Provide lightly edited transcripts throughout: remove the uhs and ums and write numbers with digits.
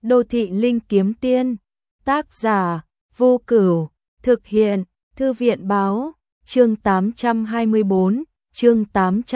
Đô thị linh kiếm tiên, tác giả, Vô Cửu, thực hiện, Thư viện báo, chương 824, chương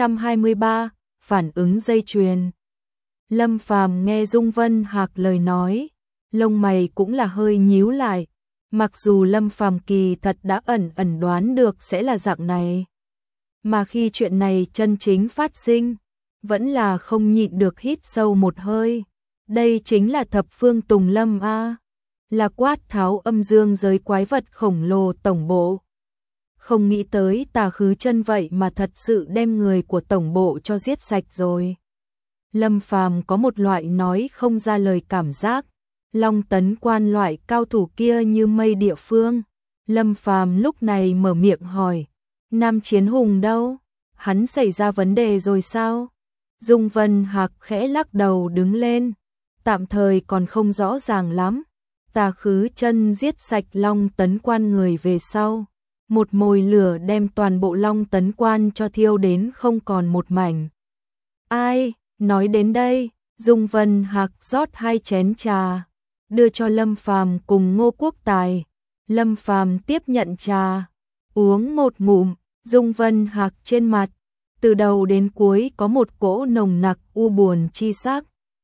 823, phản ứng dây chuyền. Lâm Phàm nghe Dung Vân Hạc lời nói, lông mày cũng là hơi nhíu lại, mặc dù Lâm Phàm kỳ thật đã ẩn đoán được sẽ là dạng này. Mà khi chuyện này chân chính phát sinh, vẫn là không nhịn được hít sâu một hơi. Đây chính là thập phương Tùng Lâm a, là Quát Tháo âm dương giới quái vật khổng lồ tổng bộ. Không nghĩ tới Tà Khứ Chân vậy mà thật sự đem người của tổng bộ cho giết sạch rồi. Lâm Phàm có một loại nói không ra lời cảm giác, Long Tấn Quan loại cao thủ kia như mây địa phương. Lâm Phàm lúc này mở miệng hỏi, Nam Chiến Hùng đâu? Hắn xảy ra vấn đề rồi sao? Dung Vân Hạc khẽ lắc đầu đứng lên, tạm thời còn không rõ ràng lắm. Tà Khứ Chân giết sạch Long Tấn Quan người về sau, một mồi lửa đem toàn bộ Long Tấn Quan cho thiêu đến không còn một mảnh. Ai? Nói đến đây, Dung Vân Hạc rót 2 chén trà, đưa cho Lâm Phàm cùng Ngô Quốc Tài. Lâm Phàm tiếp nhận trà, uống một ngụm, Dung Vân Hạc trên mặt, từ đầu đến cuối có một cỗ nồng nặc u buồn chi sắc.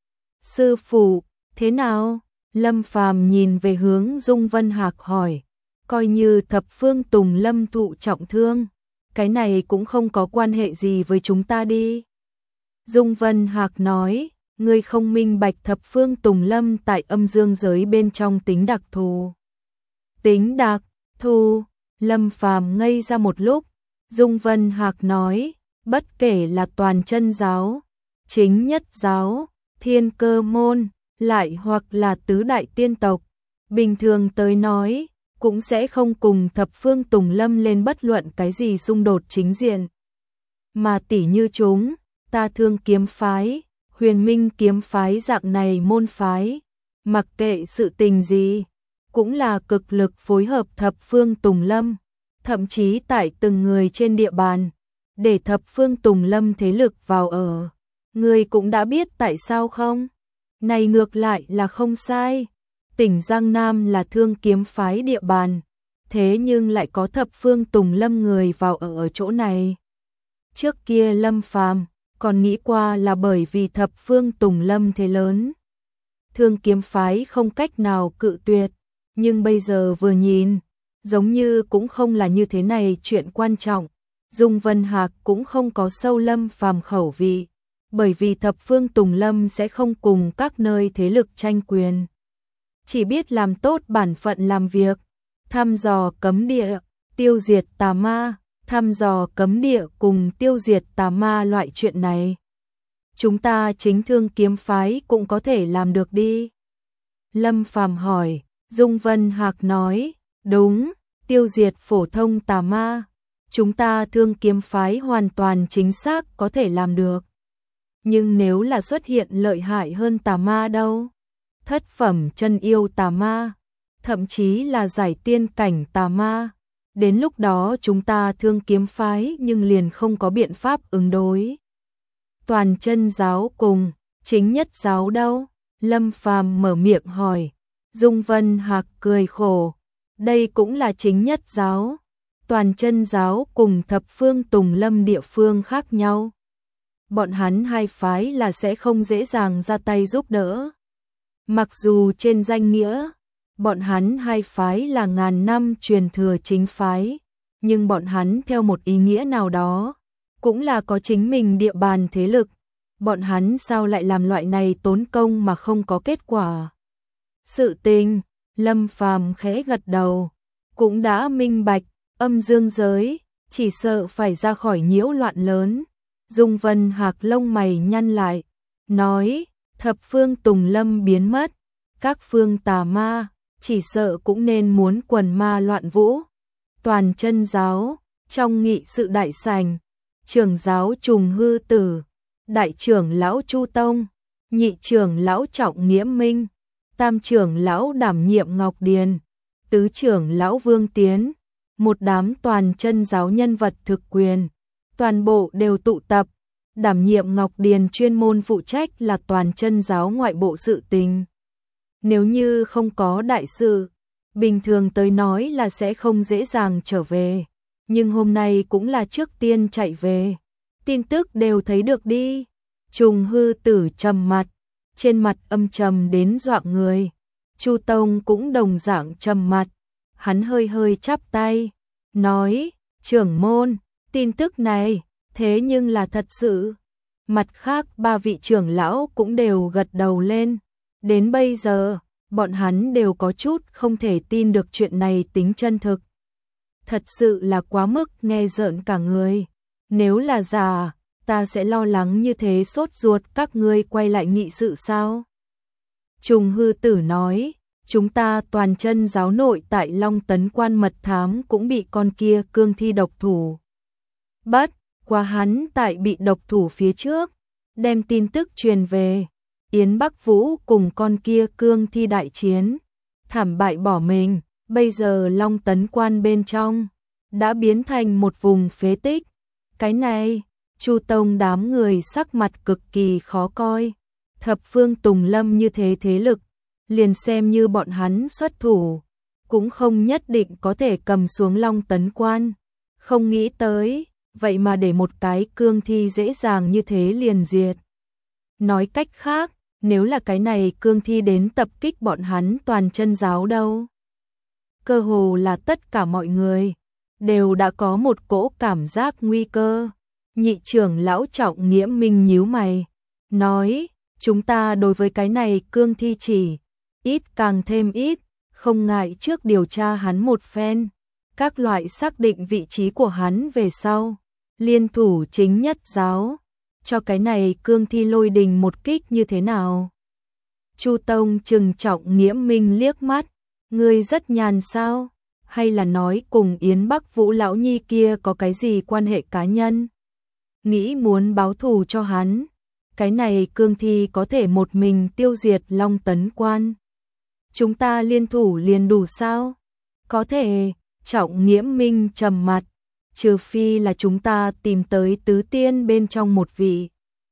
Sư phụ, thế nào? Lâm Phàm nhìn về hướng Dung Vân Hạc hỏi, coi như thập phương Tùng Lâm thụ trọng thương, cái này cũng không có quan hệ gì với chúng ta đi. Dung Vân Hạc nói, ngươi không minh bạch thập phương Tùng Lâm tại âm dương giới bên trong tính đặc thù. Tính đặc thù? Lâm Phàm ngây ra một lúc. Dung Vân Hạc nói, bất kể là Toàn Chân giáo, Chính Nhất giáo, Thiên Cơ môn, lại hoặc là tứ đại tiên tộc, bình thường tới nói, cũng sẽ không cùng thập phương Tùng Lâm lên bất luận cái gì xung đột chính diện. Mà tỉ như chúng, Ta Thương kiếm phái, Huyền Minh kiếm phái dạng này môn phái, mặc kệ sự tình gì, cũng là cực lực phối hợp thập phương Tùng Lâm, thậm chí tại từng người trên địa bàn, để thập phương Tùng Lâm thế lực vào ở. Người cũng đã biết tại sao không? Này ngược lại là không sai, tỉnh Giang Nam là Thương kiếm phái địa bàn, thế nhưng lại có thập phương Tùng Lâm người vào ở chỗ này. Trước kia Lâm Phàm còn nghĩ qua là bởi vì thập phương Tùng Lâm thế lớn, Thương kiếm phái không cách nào cự tuyệt, nhưng bây giờ vừa nhìn, giống như cũng không là như thế này chuyện quan trọng. Dung Vân Hạc cũng không có sâu Lâm Phàm khẩu vị, bởi vì thập phương Tùng Lâm sẽ không cùng các nơi thế lực tranh quyền, chỉ biết làm tốt bản phận làm việc, thăm dò cấm địa, tiêu diệt tà ma, thăm dò cấm địa cùng tiêu diệt tà ma loại chuyện này. Chúng ta chính Thương kiếm phái cũng có thể làm được đi. Lâm Phàm hỏi. Dung Vân Hạc nói, đúng, tiêu diệt phổ thông tà ma, chúng ta Thương kiếm phái hoàn toàn chính xác có thể làm được. Nhưng nếu là xuất hiện lợi hại hơn tà ma đâu? Thất phẩm chân yêu tà ma, thậm chí là giải tiên cảnh tà ma, đến lúc đó chúng ta Thương kiếm phái nhưng liền không có biện pháp ứng đối. Toàn Chân giáo cùng Chính Nhất giáo đâu? Lâm Phàm mở miệng hỏi. Dung Vân Hạc cười khổ, đây cũng là Chính Nhất giáo, Toàn Chân giáo cùng thập phương Tùng Lâm địa phương khác nhau. Bọn hắn hai phái là sẽ không dễ dàng ra tay giúp đỡ. Mặc dù trên danh nghĩa, bọn hắn hai phái là ngàn năm truyền thừa chính phái, nhưng bọn hắn theo một ý nghĩa nào đó, cũng là có chính mình địa bàn thế lực. Bọn hắn sao lại làm loại này tốn công mà không có kết quả? Sự tình, Lâm Phàm khẽ gật đầu, cũng đã minh bạch, âm dương giới, chỉ sợ phải ra khỏi nhiễu loạn lớn. Dung Vân Hạc lông mày nhăn lại, nói, thập phương Tùng Lâm biến mất, các phương tà ma, chỉ sợ cũng nên muốn quần ma loạn vũ. Toàn Chân giáo, trong nghị sự đại sảnh, trưởng giáo Trùng Hư Tử, đại trưởng lão Chu Tông, nhị trưởng lão Trọng Nghĩa Minh, tam trưởng lão đảm nhiệm Ngọc Điền, tứ trưởng lão Vương Tiến, một đám Toàn Chân giáo nhân vật thực quyền, toàn bộ đều tụ tập, đảm nhiệm Ngọc Điền chuyên môn phụ trách là Toàn Chân giáo ngoại bộ sự tình. Nếu như không có đại sự, bình thường tới nói là sẽ không dễ dàng trở về, nhưng hôm nay cũng là trước tiên chạy về. Tin tức đều thấy được đi. Trùng Hư Tử trầm mặt, trên mặt âm trầm đến dọa người. Chu Tông cũng đồng dạng trầm mặt, hắn hơi hơi chắp tay, nói, trưởng môn, tin tức này, thế nhưng là thật sự. Mặt khác ba vị trưởng lão cũng đều gật đầu lên. Đến bây giờ, bọn hắn đều có chút không thể tin được chuyện này tính chân thực. Thật sự là quá mức nghe rợn cả người. Nếu là giả, ta sẽ lo lắng như thế sốt ruột các ngươi quay lại nghị sự sao? Trùng Hư Tử nói, chúng ta toàn chân giáo nội tại Long Tấn Quan mật thám cũng bị con kia cương thi độc thủ. Bất quá hắn tại bị độc thủ phía trước, đem tin tức truyền về. Yến Bắc Vũ cùng con kia cương thi đại chiến, thảm bại bỏ mình, bây giờ Long Tấn Quan bên trong đã biến thành một vùng phế tích. Cái này, Chu Tông đám người sắc mặt cực kỳ khó coi. Thập phương Tùng Lâm như thế thế lực, liền xem như bọn hắn xuất thủ, cũng không nhất định có thể cầm xuống Long Tấn Quan. Không nghĩ tới, vậy mà để một cái cương thi dễ dàng như thế liền diệt. Nói cách khác, nếu là cái này cương thi đến tập kích bọn hắn toàn chân giáo đâu. Cơ hồ là tất cả mọi người đều đã có một cỗ cảm giác nguy cơ. Nhị trưởng lão Trọng Nghiễm Minh nhíu mày, nói, chúng ta đối với cái này cương thi chỉ ít càng thêm ít, không ngại trước điều tra hắn một phen, các loại xác định vị trí của hắn về sau, liên thủ chính nhất giáo, cho cái này cương thi lôi đình một kích như thế nào. Chu Tông trừng Trọng Nghiễm Minh liếc mắt, ngươi rất nhàn sao, hay là nói cùng Yến Bắc Vũ lão nhi kia có cái gì quan hệ cá nhân? Nghĩ muốn báo thù cho hắn, cái này cương thi có thể một mình tiêu diệt Long Tấn Quan. Chúng ta liên thủ liền đủ sao? Có thể, Trọng Nghiễm Minh trầm mặt, trừ phi là chúng ta tìm tới tứ tiên bên trong một vị,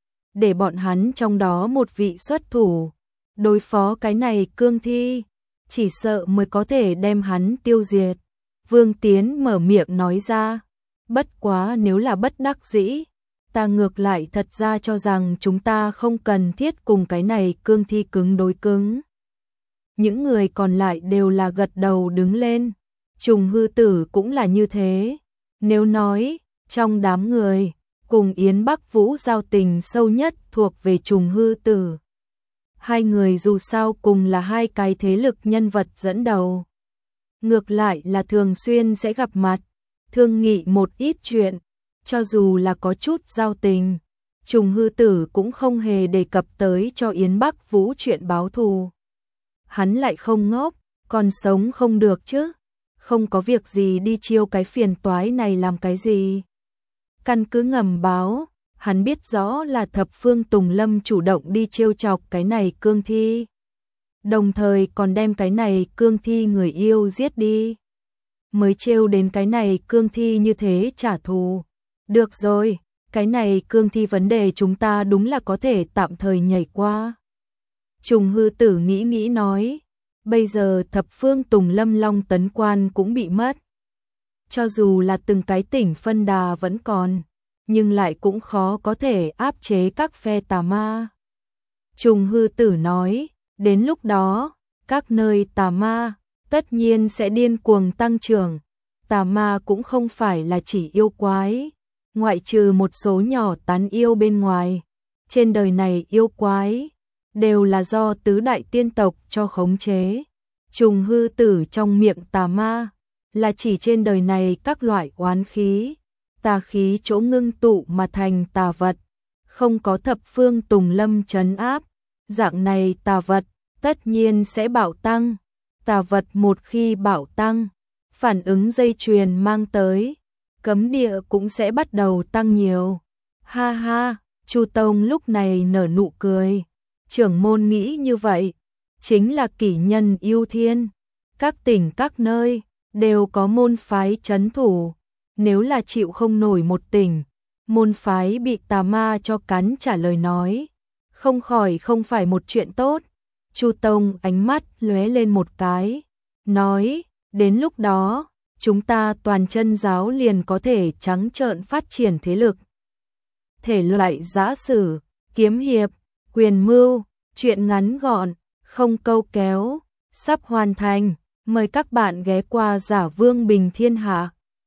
để bọn hắn trong đó một vị xuất thủ, đối phó cái này cương thi, chỉ sợ mới có thể đem hắn tiêu diệt. Vương Tiến mở miệng nói ra, bất quá nếu là bất đắc dĩ, ta ngược lại thật ra cho rằng chúng ta không cần thiết cùng cái này cương thi cứng đối cứng. Những người còn lại đều là gật đầu đứng lên, Trùng Hư Tử cũng là như thế. Nếu nói, trong đám người, cùng Yến Bắc Vũ giao tình sâu nhất thuộc về Trùng Hư Tử. Hai người dù sao cùng là hai cái thế lực nhân vật dẫn đầu. Ngược lại là thường xuyên sẽ gặp mặt, thương nghị một ít chuyện, cho dù là có chút giao tình. Trùng Hư Tử cũng không hề đề cập tới cho Yến Bắc Vũ chuyện báo thù. Hắn lại không ngốc, còn sống không được chứ. Không có việc gì đi chiêu cái phiền toái này làm cái gì. Căn cứ ngầm báo, hắn biết rõ là thập phương Tùng Lâm chủ động đi trêu chọc cái này cương thi. Đồng thời còn đem cái này cương thi người yêu giết đi. Mới trêu đến cái này cương thi như thế trả thù. Được rồi, cái này cương thi vấn đề chúng ta đúng là có thể tạm thời nhảy qua. Trùng Hư Tử nghĩ nói, bây giờ thập phương Tùng Lâm Long Tấn Quan cũng bị mất. Cho dù là từng cái tỉnh phân đà vẫn còn, nhưng lại cũng khó có thể áp chế các phe tà ma. Trùng Hư Tử nói, đến lúc đó, các nơi tà ma tất nhiên sẽ điên cuồng tăng trưởng. Tà ma cũng không phải là chỉ yêu quái, ngoại trừ một số nhỏ tán yêu bên ngoài. Trên đời này yêu quái đều là do tứ đại tiên tộc cho khống chế. Trùng Hư Tử trong miệng tà ma là chỉ trên đời này các loại oán khí, tà khí chỗ ngưng tụ mà thành tà vật, không có thập phương Tùng Lâm trấn áp, dạng này tà vật tất nhiên sẽ bạo tăng. Tà vật một khi bạo tăng, phản ứng dây chuyền mang tới, cấm địa cũng sẽ bắt đầu tăng nhiều. Ha ha, Chu Tông lúc này nở nụ cười. Trưởng môn nghĩ như vậy, chính là kỷ nhân yêu thiên. Các tỉnh các nơi đều có môn phái trấn thủ. Nếu là chịu không nổi một tỉnh, môn phái bị tà ma cho cắn trả lời nói, không khỏi không phải một chuyện tốt. Chu Tông ánh mắt lóe lên một cái, nói, đến lúc đó, chúng ta toàn chân giáo liền có thể trắng trợn phát triển thế lực. Thể loại giã sử, kiếm hiệp, quyền mưu, truyện ngắn gọn, không câu kéo, sắp hoàn thành. Mời các bạn ghé qua Giả Vương Bình Thiên Hạ.